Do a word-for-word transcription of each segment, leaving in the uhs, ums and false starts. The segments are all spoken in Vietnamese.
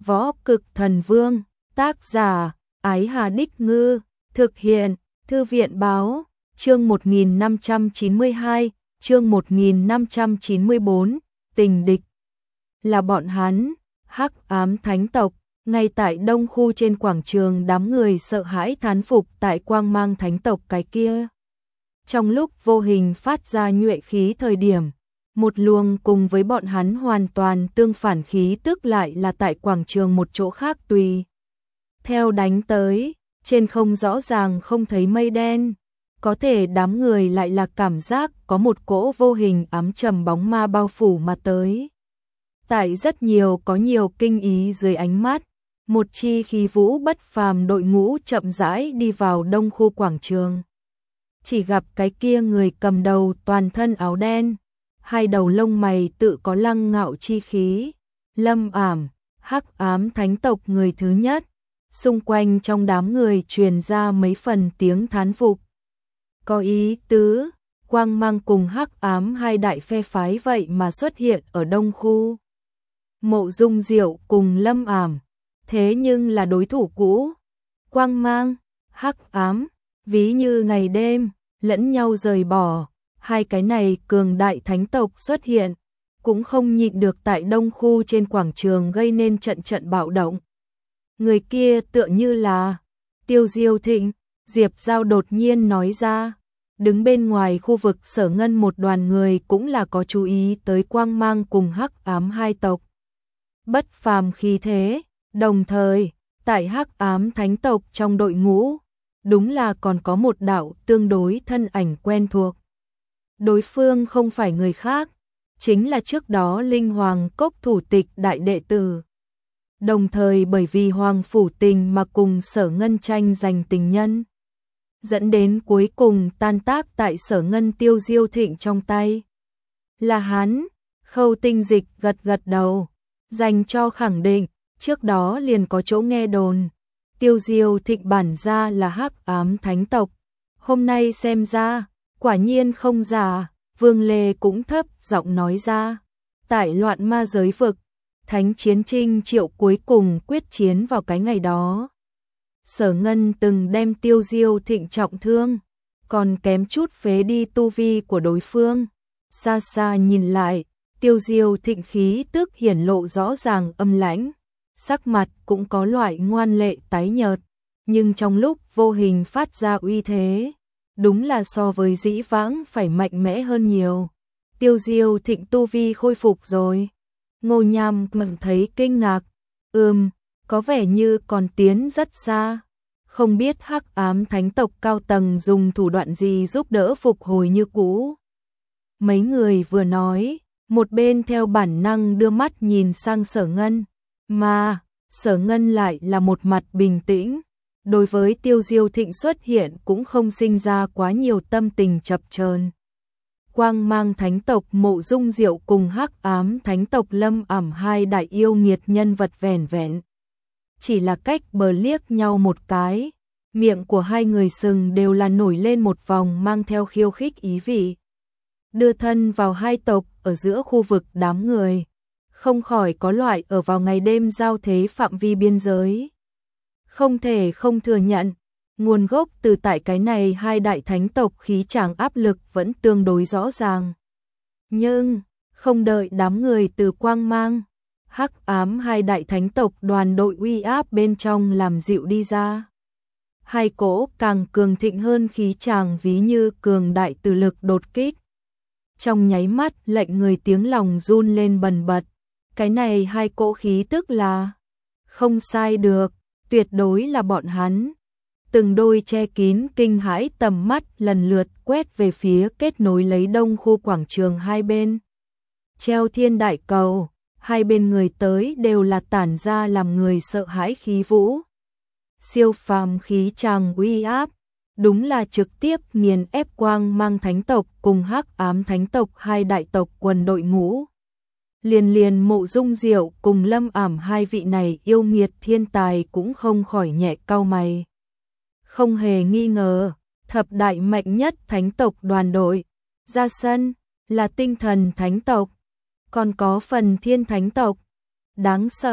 Võ Cực Thần Vương, tác giả, Ái Hà Đích Ngư, thực hiện, Thư viện Báo, chương một nghìn năm trăm chín mươi hai, chương một nghìn năm trăm chín mươi bốn, tình địch. Là bọn hắn, Hắc Ám Thánh tộc, ngay tại đông khu trên quảng trường đám người sợ hãi thán phục tại quang mang thánh tộc cái kia. Trong lúc vô hình phát ra nhuệ khí thời điểm, một luồng cùng với bọn hắn hoàn toàn tương phản khí tức lại là tại quảng trường một chỗ khác tùy. Theo đánh tới, trên không rõ ràng không thấy mây đen, có thể đám người lại là cảm giác có một cỗ vô hình ám trầm bóng ma bao phủ mà tới. Tại rất nhiều có nhiều kinh ý dưới ánh mắt, một chi khí vũ bất phàm đội ngũ chậm rãi đi vào đông khu quảng trường. Chỉ gặp cái kia người cầm đầu toàn thân áo đen, hai đầu lông mày tự có lăng ngạo chi khí, Lâm Ảm, Hắc Ám Thánh tộc người thứ nhất. Xung quanh trong đám người truyền ra mấy phần tiếng thán phục. Có ý tứ, quang mang cùng Hắc Ám hai đại phe phái vậy mà xuất hiện ở đông khu. Mộ Dung Diệu cùng Lâm Ảm, thế nhưng là đối thủ cũ. Quang mang, Hắc Ám, ví như ngày đêm, lẫn nhau rời bỏ. Hai cái này cường đại thánh tộc xuất hiện, cũng không nhịn được tại đông khu trên quảng trường gây nên trận trận bạo động. Người kia tựa như là Tiêu Diêu Thịnh, Diệp Giao đột nhiên nói ra. Đứng bên ngoài khu vực Sở Ngân một đoàn người cũng là có chú ý tới quang mang cùng Hắc Ám hai tộc. Bất phàm khí thế, đồng thời, tại Hắc Ám Thánh tộc trong đội ngũ, đúng là còn có một đạo tương đối thân ảnh quen thuộc. Đối phương không phải người khác, chính là trước đó Linh Hoàng Cốc thủ tịch đại đệ tử. Đồng thời bởi vì Hoàng Phủ Tình mà cùng Sở Ngân tranh giành tình nhân, dẫn đến cuối cùng tan tác tại Sở Ngân Tiêu Diêu Thịnh trong tay. Là hắn, Khâu Tinh Dịch gật gật đầu, dành cho khẳng định, trước đó liền có chỗ nghe đồn. Tiêu Diêu Thịnh bản ra là Hắc Ám Thánh tộc, hôm nay xem ra, quả nhiên không giả. Vương Lê cũng thấp giọng nói ra, tại loạn ma giới vực, Thánh Chiến Trinh Triệu cuối cùng quyết chiến vào cái ngày đó. Sở Ngân từng đem Tiêu Diêu Thịnh trọng thương, còn kém chút phế đi tu vi của đối phương. Xa xa nhìn lại, Tiêu Diêu Thịnh khí tức hiển lộ rõ ràng âm lãnh, sắc mặt cũng có loại ngoan lệ tái nhợt, nhưng trong lúc vô hình phát ra uy thế, đúng là so với dĩ vãng phải mạnh mẽ hơn nhiều. Tiêu Diêu Thịnh tu vi khôi phục rồi. Ngô Nham mừng thấy kinh ngạc, ừm, có vẻ như còn tiến rất xa. Không biết Hắc Ám Thánh tộc cao tầng dùng thủ đoạn gì giúp đỡ phục hồi như cũ. Mấy người vừa nói, một bên theo bản năng đưa mắt nhìn sang Sở Ngân, mà Sở Ngân lại là một mặt bình tĩnh. Đối với Tiêu Diêu Thịnh xuất hiện cũng không sinh ra quá nhiều tâm tình chập chờn. Quang mang Thánh tộc Mộ Dung Diệu cùng Hắc Ám Thánh tộc Lâm Ảm hai đại yêu nghiệt nhân vật vẻn vẹn chỉ là cách bờ liếc nhau một cái, miệng của hai người sừng đều là nổi lên một vòng mang theo khiêu khích ý vị. Đưa thân vào hai tộc ở giữa khu vực đám người, không khỏi có loại ở vào ngày đêm giao thế phạm vi biên giới. Không thể không thừa nhận, nguồn gốc từ tại cái này hai đại thánh tộc khí tràng áp lực vẫn tương đối rõ ràng. Nhưng, không đợi đám người từ quang mang, Hắc Ám hai đại thánh tộc đoàn đội uy áp bên trong làm dịu đi ra. Hai cỗ càng cường thịnh hơn khí tràng ví như cường đại từ lực đột kích. Trong nháy mắt lệnh người tiếng lòng run lên bần bật, cái này hai cỗ khí tức là không sai được. Tuyệt đối là bọn hắn. Từng đôi che kín kinh hãi tầm mắt lần lượt quét về phía kết nối lấy đông khu quảng trường hai bên. Treo thiên đại cầu, hai bên người tới đều là tản ra làm người sợ hãi khí vũ. Siêu phàm khí tràng uy áp, đúng là trực tiếp nghiền ép quang mang thánh tộc cùng Hắc Ám Thánh tộc hai đại tộc quần đội ngũ. Liền liền Mộ Dung Diệu cùng Lâm Ảm hai vị này yêu nghiệt thiên tài cũng không khỏi nhẹ cau mày. Không hề nghi ngờ, thập đại mạnh nhất thánh tộc đoàn đội ra sân là tinh thần thánh tộc, còn có phần thiên thánh tộc. Đáng sợ,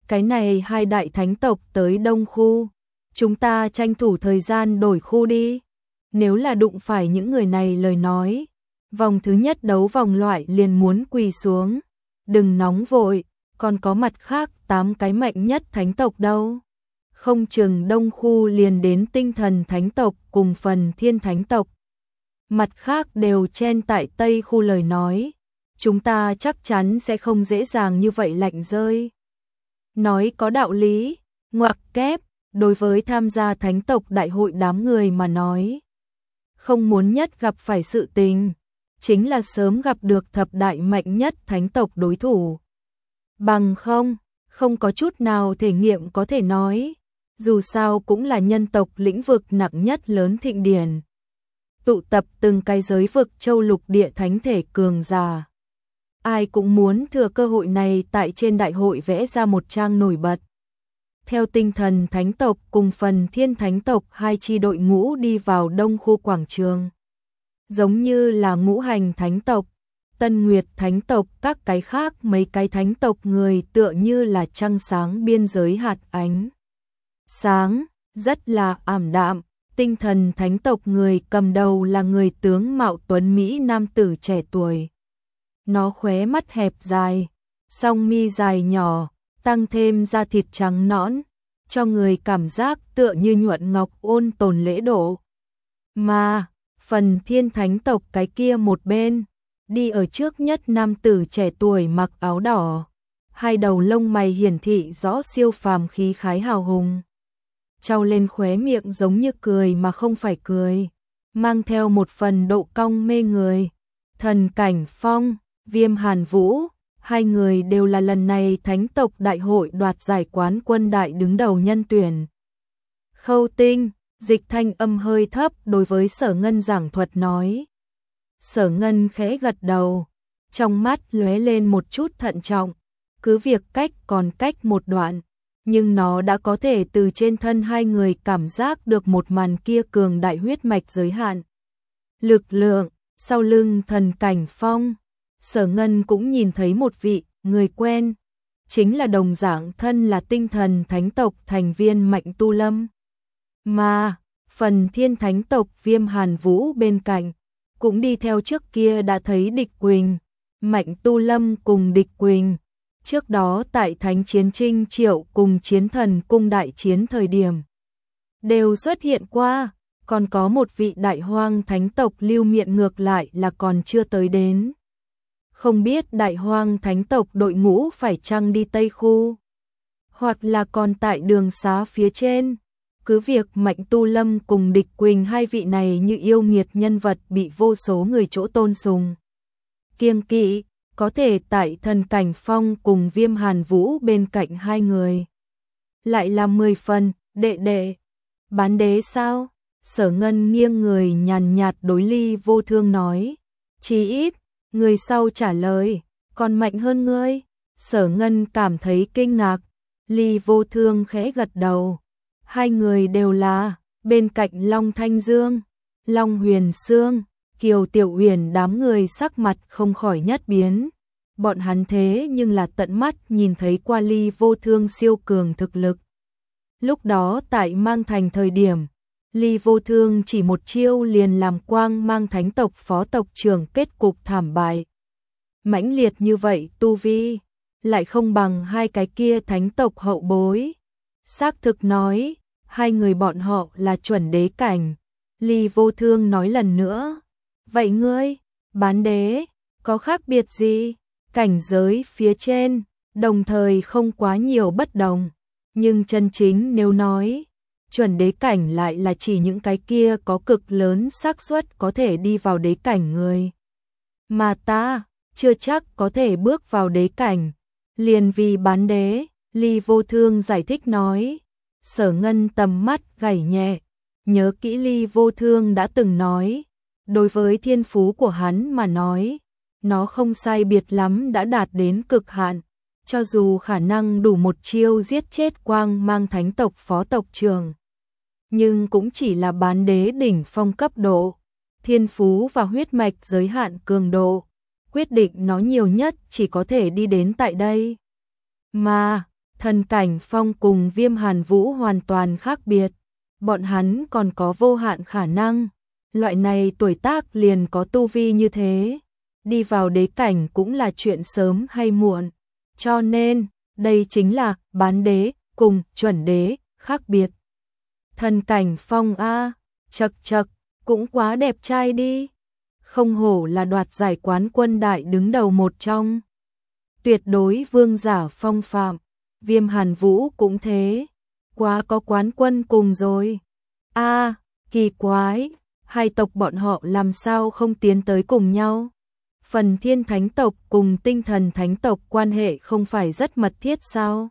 cái này hai đại thánh tộc tới đông khu, chúng ta tranh thủ thời gian đổi khu đi. Nếu là đụng phải những người này lời nói, vòng thứ nhất đấu vòng loại liền muốn quỳ xuống. Đừng nóng vội, còn có mặt khác tám cái mạnh nhất thánh tộc đâu. Không chừng đông khu liền đến tinh thần thánh tộc cùng phần thiên thánh tộc. Mặt khác đều chen tại tây khu lời nói, chúng ta chắc chắn sẽ không dễ dàng như vậy lạnh rơi. Nói có đạo lý, ngoặc kép, đối với tham gia thánh tộc đại hội đám người mà nói. Không muốn nhất gặp phải sự tình, chính là sớm gặp được thập đại mạnh nhất thánh tộc đối thủ. Bằng không, không có chút nào thể nghiệm có thể nói, dù sao cũng là nhân tộc lĩnh vực nặng nhất lớn thịnh điển. Tụ tập từng cái giới vực châu lục địa thánh thể cường giả. Ai cũng muốn thừa cơ hội này tại trên đại hội vẽ ra một trang nổi bật. Theo tinh thần thánh tộc cùng phần thiên thánh tộc hai chi đội ngũ đi vào đông khu quảng trường. Giống như là ngũ hành thánh tộc, tân nguyệt thánh tộc, các cái khác mấy cái thánh tộc người tựa như là trăng sáng biên giới hạt ánh. Sáng, rất là ảm đạm, tinh thần thánh tộc người cầm đầu là người tướng mạo tuấn Mỹ nam tử trẻ tuổi. Nó khóe mắt hẹp dài, song mi dài nhỏ, tăng thêm da thịt trắng nõn, cho người cảm giác tựa như nhuận ngọc ôn tồn lễ độ. Mà, phần thiên thánh tộc cái kia một bên, đi ở trước nhất nam tử trẻ tuổi mặc áo đỏ, hai đầu lông mày hiển thị rõ siêu phàm khí khái hào hùng. Trao lên khóe miệng giống như cười mà không phải cười, mang theo một phần độ cong mê người. Thần Cảnh Phong, Viêm Hàn Vũ, hai người đều là lần này thánh tộc đại hội đoạt giải quán quân đại đứng đầu nhân tuyển. Khâu Tinh, dịch thanh âm hơi thấp đối với Sở Ngân giảng thuật nói. Sở Ngân khẽ gật đầu, trong mắt lóe lên một chút thận trọng, cứ việc cách còn cách một đoạn, nhưng nó đã có thể từ trên thân hai người cảm giác được một màn kia cường đại huyết mạch giới hạn. Lực lượng, sau lưng Thần Cảnh Phong, Sở Ngân cũng nhìn thấy một vị người quen, chính là đồng dạng thân là tinh thần thánh tộc thành viên Mạnh Tu Lâm. Mà, phần thiên thánh tộc Viêm Hàn Vũ bên cạnh, cũng đi theo trước kia đã thấy Địch Quỳnh, Mạnh Tu Lâm cùng Địch Quỳnh. Trước đó tại Thánh Chiến Trinh Triệu cùng Chiến Thần Cung đại chiến thời điểm, đều xuất hiện qua, còn có một vị đại hoang thánh tộc Lưu Miện ngược lại là còn chưa tới đến. Không biết đại hoang thánh tộc đội ngũ phải chăng đi Tây Khu, hoặc là còn tại đường xá phía trên. Cứ việc Mạnh Tu Lâm cùng Địch Quỳnh hai vị này như yêu nghiệt nhân vật bị vô số người chỗ tôn sùng kiêng kỵ, có thể tại Thần Cảnh Phong cùng Viêm Hàn Vũ bên cạnh hai người. Lại là mười phần, đệ đệ, bán đế sao? Sở Ngân nghiêng người nhàn nhạt đối Ly Vô Thương nói. Chí ít, người sau trả lời, còn mạnh hơn ngươi. Sở Ngân cảm thấy kinh ngạc, Ly Vô Thương khẽ gật đầu. Hai người đều là, bên cạnh Long Thanh Dương, Long Huyền Sương, Kiều Tiểu Huyền đám người sắc mặt không khỏi nhất biến. Bọn hắn thế nhưng là tận mắt nhìn thấy qua Ly Vô Thương siêu cường thực lực. Lúc đó tại Mang Thành thời điểm, Ly Vô Thương chỉ một chiêu liền làm Quang Mang thánh tộc phó tộc trưởng kết cục thảm bại. Mãnh liệt như vậy tu vi, lại không bằng hai cái kia thánh tộc hậu bối. Xác thực nói, hai người bọn họ là chuẩn đế cảnh. Ly Vô Thương nói lần nữa. Vậy ngươi, bán đế, có khác biệt gì? Cảnh giới phía trên, đồng thời không quá nhiều bất đồng. Nhưng chân chính nếu nói, chuẩn đế cảnh lại là chỉ những cái kia có cực lớn xác suất có thể đi vào đế cảnh người. Mà ta, chưa chắc có thể bước vào đế cảnh. Liền vì bán đế, Ly Vô Thương giải thích nói. Sở Ngân tầm mắt gảy nhẹ, nhớ kỹ Ly Vô Thương đã từng nói. Đối với thiên phú của hắn mà nói, nó không sai biệt lắm đã đạt đến cực hạn. Cho dù khả năng đủ một chiêu giết chết Quang Mang thánh tộc phó tộc trưởng, nhưng cũng chỉ là bán đế đỉnh phong cấp độ. Thiên phú và huyết mạch giới hạn cường độ, quyết định nó nhiều nhất chỉ có thể đi đến tại đây. Mà, Thần Cảnh Phong cùng Viêm Hàn Vũ hoàn toàn khác biệt, bọn hắn còn có vô hạn khả năng, loại này tuổi tác liền có tu vi như thế, đi vào đế cảnh cũng là chuyện sớm hay muộn, cho nên, đây chính là bán đế cùng chuẩn đế khác biệt. Thần Cảnh Phong a, chậc chậc, cũng quá đẹp trai đi. Không hổ là đoạt giải quán quân đại đứng đầu một trong. Tuyệt đối vương giả phong phạm, Viêm Hàn Vũ cũng thế, quá có quán quân cùng rồi. A, kỳ quái, hai tộc bọn họ làm sao không tiến tới cùng nhau? Phần Thiên Thánh tộc cùng Tinh Thần Thánh tộc quan hệ không phải rất mật thiết sao?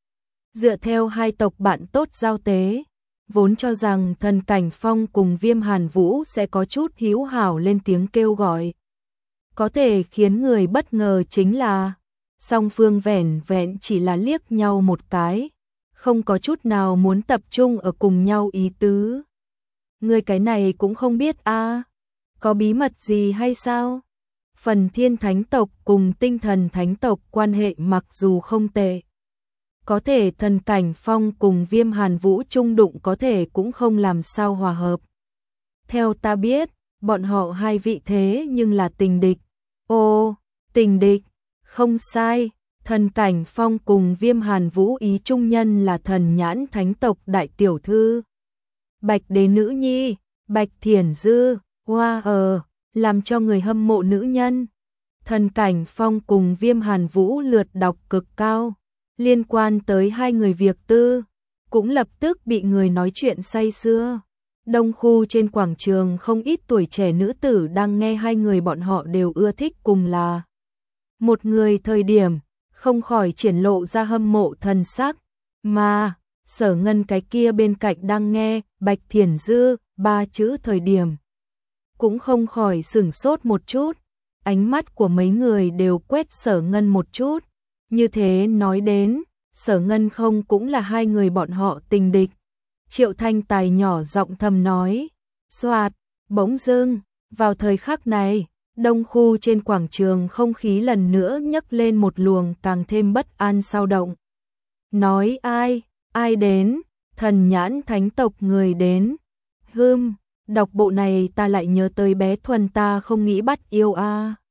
Dựa theo hai tộc bạn tốt giao tế, vốn cho rằng Thần Cảnh Phong cùng Viêm Hàn Vũ sẽ có chút hiếu hảo lên tiếng kêu gọi. Có thể khiến người bất ngờ chính là song phương vẻn vẹn chỉ là liếc nhau một cái, không có chút nào muốn tập trung ở cùng nhau ý tứ. Người cái này cũng không biết a, à, có bí mật gì hay sao? Phần Thiên Thánh tộc cùng Tinh Thần Thánh tộc quan hệ mặc dù không tệ, có thể Thần Cảnh Phong cùng Viêm Hàn Vũ chung đụng có thể cũng không làm sao hòa hợp. Theo ta biết, bọn họ hai vị thế nhưng là tình địch. Ô, tình địch, không sai, Thần Cảnh Phong cùng Viêm Hàn Vũ ý trung nhân là Thần Nhãn Thánh tộc đại tiểu thư Bạch Đế nữ nhi, Bạch Thiển Dư, hoa ờ, làm cho người hâm mộ nữ nhân. Thần Cảnh Phong cùng Viêm Hàn Vũ lượt đọc cực cao, liên quan tới hai người việc tư, cũng lập tức bị người nói chuyện say sưa. Đông khu trên quảng trường không ít tuổi trẻ nữ tử đang nghe hai người bọn họ đều ưa thích cùng là một người thời điểm, không khỏi triển lộ ra hâm mộ thần sắc, mà Sở Ngân cái kia bên cạnh đang nghe Bạch Thiển Dư ba chữ thời điểm, cũng không khỏi sửng sốt một chút, ánh mắt của mấy người đều quét Sở Ngân một chút, như thế nói đến, Sở Ngân không cũng là hai người bọn họ tình địch. Triệu Thanh Tài nhỏ giọng thầm nói, xoạt, bỗng dưng, vào thời khắc này, đông khu trên quảng trường không khí lần nữa nhấc lên một luồng càng thêm bất an sao động. Nói ai, ai đến, Thần Nhãn Thánh tộc người đến. Hưm, đọc bộ này ta lại nhớ tới bé Thuần ta không nghĩ bắt yêu a.